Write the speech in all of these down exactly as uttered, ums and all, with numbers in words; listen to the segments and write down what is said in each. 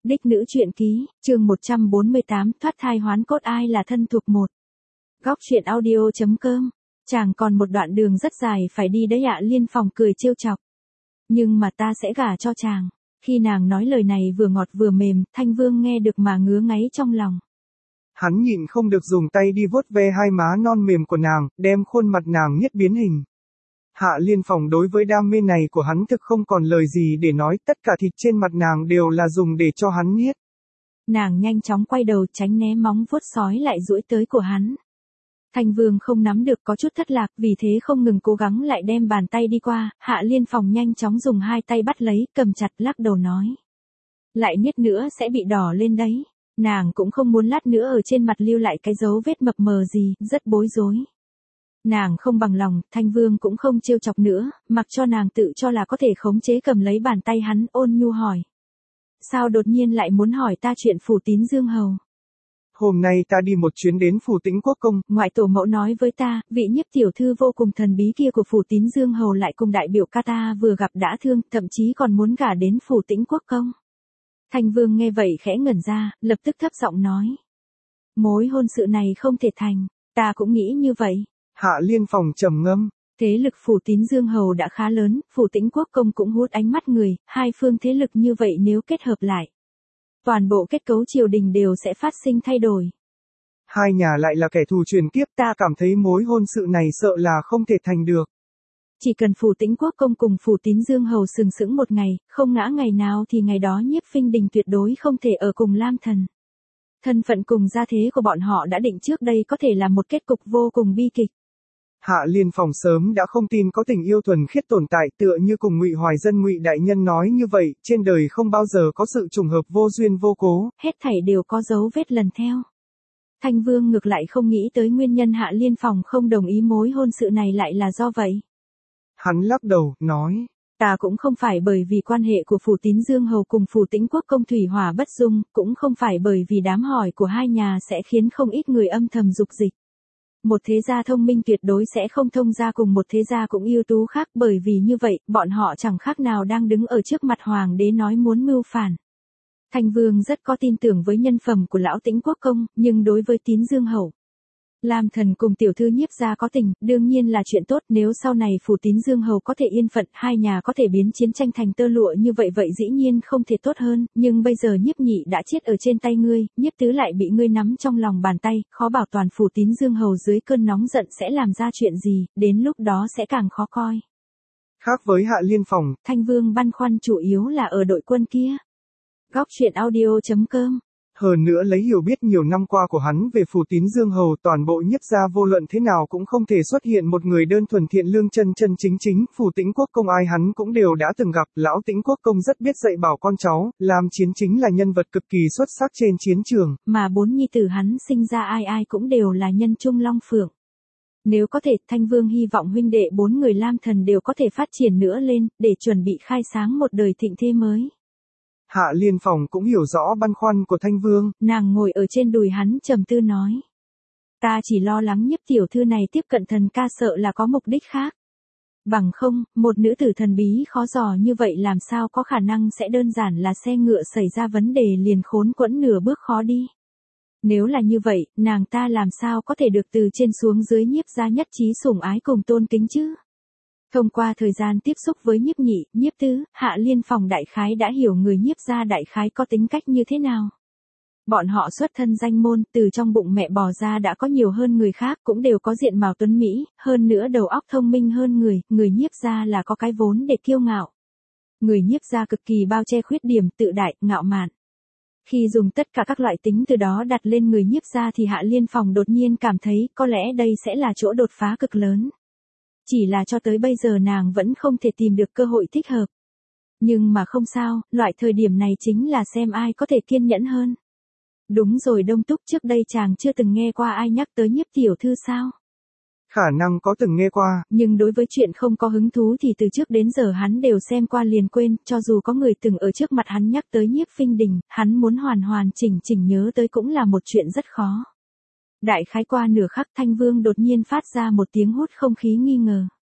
Đích nữ truyện ký, chương một trăm bốn mươi tám, thoát thai hoán cốt ai là thân thuộc một. Góc truyện audio.com. Chàng còn một đoạn đường rất dài phải đi đấy ạ. Liên Phòng cười trêu chọc. Nhưng mà ta sẽ gả cho chàng. Khi nàng nói lời này vừa ngọt vừa mềm, Thanh Vương nghe được mà ngứa ngáy trong lòng. Hắn nhịn không được dùng tay đi vuốt ve hai má non mềm của nàng, đem khuôn mặt nàng nhất biến hình. Hạ Liên Phòng đối với đam mê này của hắn thực không còn lời gì để nói, tất cả thịt trên mặt nàng đều là dùng để cho hắn niết. Nàng nhanh chóng quay đầu tránh né móng vuốt sói lại duỗi tới của hắn. Thanh Vương không nắm được, có chút thất lạc, vì thế không ngừng cố gắng lại đem bàn tay đi qua. Hạ Liên Phòng nhanh chóng dùng hai tay bắt lấy, cầm chặt, lắc đầu nói. Lại niết nữa sẽ bị đỏ lên đấy. Nàng cũng không muốn lát nữa ở trên mặt lưu lại cái dấu vết mập mờ gì, rất bối rối. Nàng không bằng lòng, Thanh Vương cũng không trêu chọc nữa, mặc cho nàng tự cho là có thể khống chế cầm lấy bàn tay hắn, ôn nhu hỏi. Sao đột nhiên lại muốn hỏi ta chuyện Phủ Tín Dương Hầu? Hôm nay ta đi một chuyến đến Phủ Tĩnh Quốc Công. Ngoại tổ mẫu nói với ta, vị nhiếp tiểu thư vô cùng thần bí kia của Phủ Tín Dương Hầu lại cùng đại biểu ca ta vừa gặp đã thương, thậm chí còn muốn gả đến Phủ Tĩnh Quốc Công. Thanh Vương nghe vậy khẽ ngẩn ra, lập tức thấp giọng nói. Mối hôn sự này không thể thành, ta cũng nghĩ như vậy. Hạ Liên Phòng trầm ngâm. Thế lực Phủ Tín Dương Hầu đã khá lớn, Phủ Tĩnh Quốc Công cũng hút ánh mắt người, hai phương thế lực như vậy nếu kết hợp lại. Toàn bộ kết cấu triều đình đều sẽ phát sinh thay đổi. Hai nhà lại là kẻ thù truyền kiếp, ta cảm thấy mối hôn sự này sợ là không thể thành được. Chỉ cần Phủ Tĩnh Quốc Công cùng Phủ Tín Dương Hầu sừng sững một ngày, không ngã ngày nào thì ngày đó Nhiếp Phinh Đình tuyệt đối không thể ở cùng Lam Thần. Thân phận cùng gia thế của bọn họ đã định trước đây có thể là một kết cục vô cùng bi kịch. Hạ Liên Phòng sớm đã không tin có tình yêu thuần khiết tồn tại, tựa như cùng Ngụy Hoài Dân Ngụy đại nhân nói như vậy, trên đời không bao giờ có sự trùng hợp vô duyên vô cố, hết thảy đều có dấu vết lần theo. Thanh Vương ngược lại không nghĩ tới nguyên nhân Hạ Liên Phòng không đồng ý mối hôn sự này lại là do vậy. Hắn lắc đầu, nói. Ta cũng không phải bởi vì quan hệ của Phủ Tín Dương Hầu cùng Phủ Tĩnh Quốc Công thủy hỏa bất dung, cũng không phải bởi vì đám hỏi của hai nhà sẽ khiến không ít người âm thầm dục dịch. Một thế gia thông minh tuyệt đối sẽ không thông gia cùng một thế gia cũng ưu tú khác, bởi vì như vậy, bọn họ chẳng khác nào đang đứng ở trước mặt hoàng đế nói muốn mưu phản. Thanh Vương rất có tin tưởng với nhân phẩm của lão Tĩnh Quốc Công, nhưng đối với Tín Dương Hầu, Lam Thần cùng tiểu thư Nhiếp gia có tình, đương nhiên là chuyện tốt, nếu sau này Phủ Tín Dương Hầu có thể yên phận, hai nhà có thể biến chiến tranh thành tơ lụa như vậy vậy dĩ nhiên không thể tốt hơn, nhưng bây giờ Nhiếp Nhị đã chết ở trên tay ngươi, Nhiếp Tứ lại bị ngươi nắm trong lòng bàn tay, khó bảo toàn Phủ Tín Dương Hầu dưới cơn nóng giận sẽ làm ra chuyện gì, đến lúc đó sẽ càng khó coi. Khác với Hạ Liên Phòng, Thanh Vương băn khoăn chủ yếu là ở đội quân kia. Góc truyện audio.com. Hơn nữa lấy hiểu biết nhiều năm qua của hắn về Phủ Tín Dương Hầu, toàn bộ Nhiếp gia vô luận thế nào cũng không thể xuất hiện một người đơn thuần thiện lương chân chân chính chính, Phủ Tĩnh Quốc Công ai hắn cũng đều đã từng gặp, lão Tĩnh Quốc Công rất biết dạy bảo con cháu, làm chiến chính là nhân vật cực kỳ xuất sắc trên chiến trường. Mà bốn nhi tử hắn sinh ra ai ai cũng đều là nhân trung long phượng. Nếu có thể, Thanh Vương hy vọng huynh đệ bốn người Lam Thần đều có thể phát triển nữa lên, để chuẩn bị khai sáng một đời thịnh thế mới. Hạ Liên Phòng cũng hiểu rõ băn khoăn của Thanh Vương. Nàng ngồi ở trên đùi hắn trầm tư nói. Ta chỉ lo lắng Nhiếp tiểu thư này tiếp cận thần ca sợ là có mục đích khác. Bằng không, một nữ tử thần bí khó dò như vậy làm sao có khả năng sẽ đơn giản là xe ngựa xảy ra vấn đề liền khốn quẫn nửa bước khó đi. Nếu là như vậy, nàng ta làm sao có thể được từ trên xuống dưới Nhiếp gia nhất trí sủng ái cùng tôn kính chứ? Thông qua thời gian tiếp xúc với Nhiếp Nhị, Nhiếp Tứ, Hạ Liên Phòng đại khái đã hiểu người Nhiếp gia đại khái có tính cách như thế nào. Bọn họ xuất thân danh môn, từ trong bụng mẹ bò ra đã có nhiều hơn người khác, cũng đều có diện mạo tuấn mỹ, hơn nữa đầu óc thông minh hơn người, người Nhiếp gia là có cái vốn để kiêu ngạo. Người Nhiếp gia cực kỳ bao che khuyết điểm, tự đại, ngạo mạn. Khi dùng tất cả các loại tính từ đó đặt lên người Nhiếp gia thì Hạ Liên Phòng đột nhiên cảm thấy có lẽ đây sẽ là chỗ đột phá cực lớn. Chỉ là cho tới bây giờ nàng vẫn không thể tìm được cơ hội thích hợp. Nhưng mà không sao, loại thời điểm này chính là xem ai có thể kiên nhẫn hơn. Đúng rồi Đông Túc, trước đây chàng chưa từng nghe qua ai nhắc tới Nhiếp tiểu thư sao? Khả năng có từng nghe qua. Nhưng đối với chuyện không có hứng thú thì từ trước đến giờ hắn đều xem qua liền quên, cho dù có người từng ở trước mặt hắn nhắc tới Nhiếp Phinh Đình, hắn muốn hoàn hoàn chỉnh chỉnh nhớ tới cũng là một chuyện rất khó. Đại khái qua nửa khắc Thanh Vương đột nhiên phát ra một tiếng hút không khí nghi ngờ.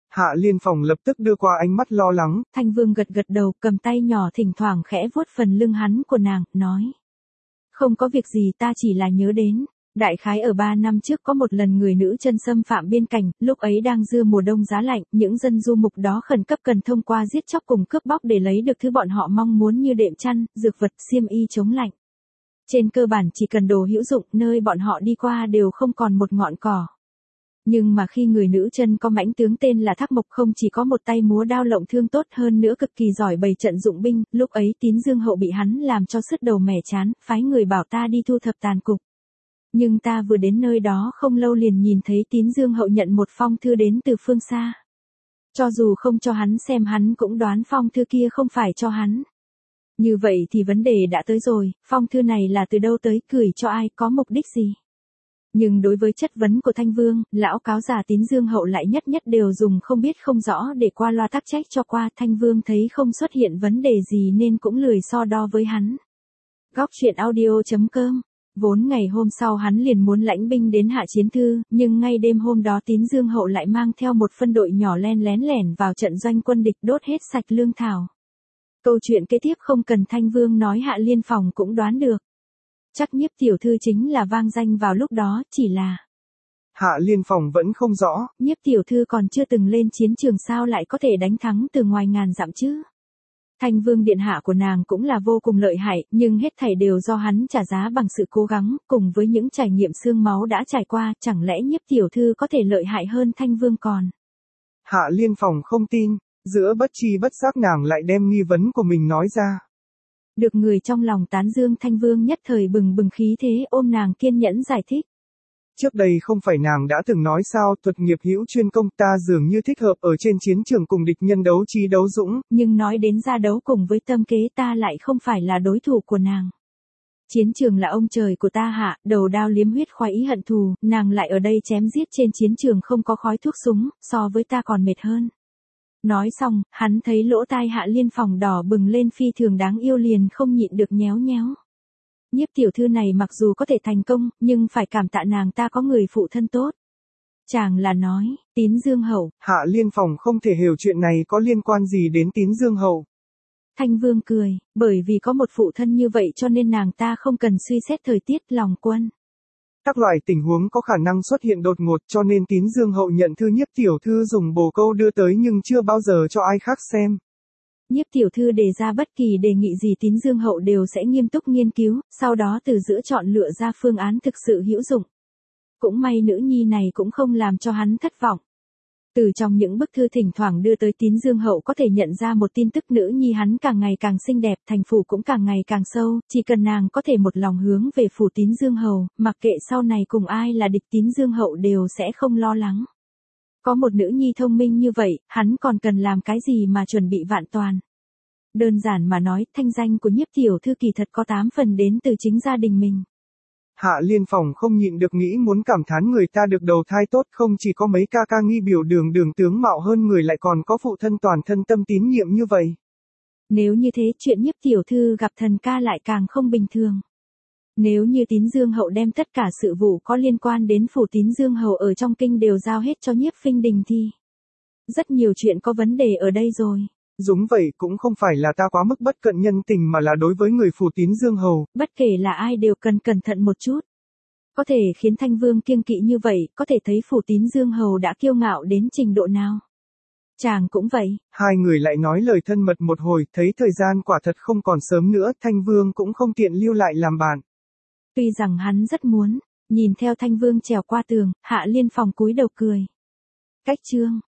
Hạ Liên Phòng lập tức đưa qua ánh mắt lo lắng. Thanh Vương gật gật đầu, cầm tay nhỏ thỉnh thoảng khẽ vuốt phần lưng hắn của nàng, nói. Không có việc gì, ta chỉ là nhớ đến. Đại khái ở ba năm trước có một lần người nữ chân xâm phạm biên cảnh, lúc ấy đang dưa mùa đông giá lạnh, những dân du mục đó khẩn cấp cần thông qua giết chóc cùng cướp bóc để lấy được thứ bọn họ mong muốn như đệm chăn, dược vật, xiêm y chống lạnh. Trên cơ bản chỉ cần đồ hữu dụng, nơi bọn họ đi qua đều không còn một ngọn cỏ. Nhưng mà khi người nữ chân có mãnh tướng tên là Thác Mộc không chỉ có một tay múa đao lộng thương tốt hơn nữa cực kỳ giỏi bày trận dụng binh, lúc ấy Tín Dương Hậu bị hắn làm cho sứt đầu mẻ chán, phái người bảo ta đi thu thập tàn cục. Nhưng ta vừa đến nơi đó không lâu liền nhìn thấy Tín Dương Hậu nhận một phong thư đến từ phương xa. Cho dù không cho hắn xem hắn cũng đoán phong thư kia không phải cho hắn. Như vậy thì vấn đề đã tới rồi, phong thư này là từ đâu tới, gửi cho ai, có mục đích gì? Nhưng đối với chất vấn của Thanh Vương, lão cáo già Tín Dương Hậu lại nhất nhất đều dùng không biết không rõ để qua loa tắc trách cho qua. Thanh Vương thấy không xuất hiện vấn đề gì nên cũng lười so đo với hắn. Góc truyện audio chấm com. Vốn ngày hôm sau hắn liền muốn lãnh binh đến Hạ Chiến Thư, nhưng ngay đêm hôm đó Tín Dương Hậu lại mang theo một phân đội nhỏ len lén lẻn vào trận doanh quân địch, đốt hết sạch lương thảo. Câu chuyện kế tiếp không cần Thanh Vương nói Hạ Liên Phòng cũng đoán được. Chắc Nhiếp tiểu thư chính là vang danh vào lúc đó, chỉ là Hạ Liên Phòng vẫn không rõ. Nhiếp tiểu thư còn chưa từng lên chiến trường sao lại có thể đánh thắng từ ngoài ngàn dặm chứ? Thanh Vương điện hạ của nàng cũng là vô cùng lợi hại, nhưng hết thảy đều do hắn trả giá bằng sự cố gắng, cùng với những trải nghiệm xương máu đã trải qua, chẳng lẽ Nhiếp tiểu thư có thể lợi hại hơn Thanh Vương còn? Hạ Liên Phòng không tin, giữa bất chi bất giác nàng lại đem nghi vấn của mình nói ra. Được người trong lòng tán dương, Thanh Vương nhất thời bừng bừng khí thế, ôm nàng kiên nhẫn giải thích. Trước đây không phải nàng đã từng nói sao, thuật nghiệp hữu chuyên công, ta dường như thích hợp ở trên chiến trường cùng địch nhân đấu trí đấu dũng. Nhưng nói đến ra đấu cùng với tâm kế, ta lại không phải là đối thủ của nàng. Chiến trường là ông trời của ta hạ, đầu đao liếm huyết khoái ý hận thù, nàng lại ở đây chém giết trên chiến trường không có khói thuốc súng, so với ta còn mệt hơn. Nói xong, hắn thấy lỗ tai Hạ Liên Phòng đỏ bừng lên phi thường đáng yêu liền không nhịn được nhéo nhéo. Nhiếp tiểu thư này mặc dù có thể thành công, nhưng phải cảm tạ nàng ta có người phụ thân tốt. Chàng là nói, Tín Dương Hậu. Hạ Liên Phòng không thể hiểu chuyện này có liên quan gì đến Tín Dương Hậu. Thanh Vương cười, bởi vì có một phụ thân như vậy cho nên nàng ta không cần suy xét thời tiết lòng quân. Các loại tình huống có khả năng xuất hiện đột ngột cho nên Tín Dương Hậu nhận thư Nhiếp tiểu thư dùng bồ câu đưa tới nhưng chưa bao giờ cho ai khác xem. Nhiếp tiểu thư đề ra bất kỳ đề nghị gì Tín Dương Hậu đều sẽ nghiêm túc nghiên cứu, sau đó từ giữa chọn lựa ra phương án thực sự hữu dụng. Cũng may nữ nhi này cũng không làm cho hắn thất vọng. Từ trong những bức thư thỉnh thoảng đưa tới Tín Dương Hậu có thể nhận ra một tin tức, nữ nhi hắn càng ngày càng xinh đẹp, thành phủ cũng càng ngày càng sâu, chỉ cần nàng có thể một lòng hướng về phủ Tín Dương Hậu, mặc kệ sau này cùng ai là địch Tín Dương Hậu đều sẽ không lo lắng. Có một nữ nhi thông minh như vậy, hắn còn cần làm cái gì mà chuẩn bị vạn toàn. Đơn giản mà nói, thanh danh của Nhiếp tiểu thư kỳ thật có tám phần đến từ chính gia đình mình. Hạ Liên Phòng không nhịn được nghĩ muốn cảm thán người ta được đầu thai tốt, không chỉ có mấy ca ca nghi biểu đường đường tướng mạo hơn người lại còn có phụ thân toàn thân tâm tín nhiệm như vậy. Nếu như thế chuyện Nhiếp tiểu thư gặp thần ca lại càng không bình thường. Nếu như Tín Dương Hậu đem tất cả sự vụ có liên quan đến phủ Tín Dương Hậu ở trong kinh đều giao hết cho Nhiếp Phinh Đình thì rất nhiều chuyện có vấn đề ở đây rồi. Đúng vậy, cũng không phải là ta quá mức bất cận nhân tình mà là đối với người phủ Tín Dương Hầu. Bất kể là ai đều cần cẩn thận một chút. Có thể khiến Thanh Vương kiêng kỵ như vậy, có thể thấy phủ Tín Dương Hầu đã kiêu ngạo đến trình độ nào. Chàng cũng vậy. Hai người lại nói lời thân mật một hồi, thấy thời gian quả thật không còn sớm nữa, Thanh Vương cũng không tiện lưu lại làm bạn. Tuy rằng hắn rất muốn, nhìn theo Thanh Vương trèo qua tường, Hạ Liên Phòng cúi đầu cười. Cách chương.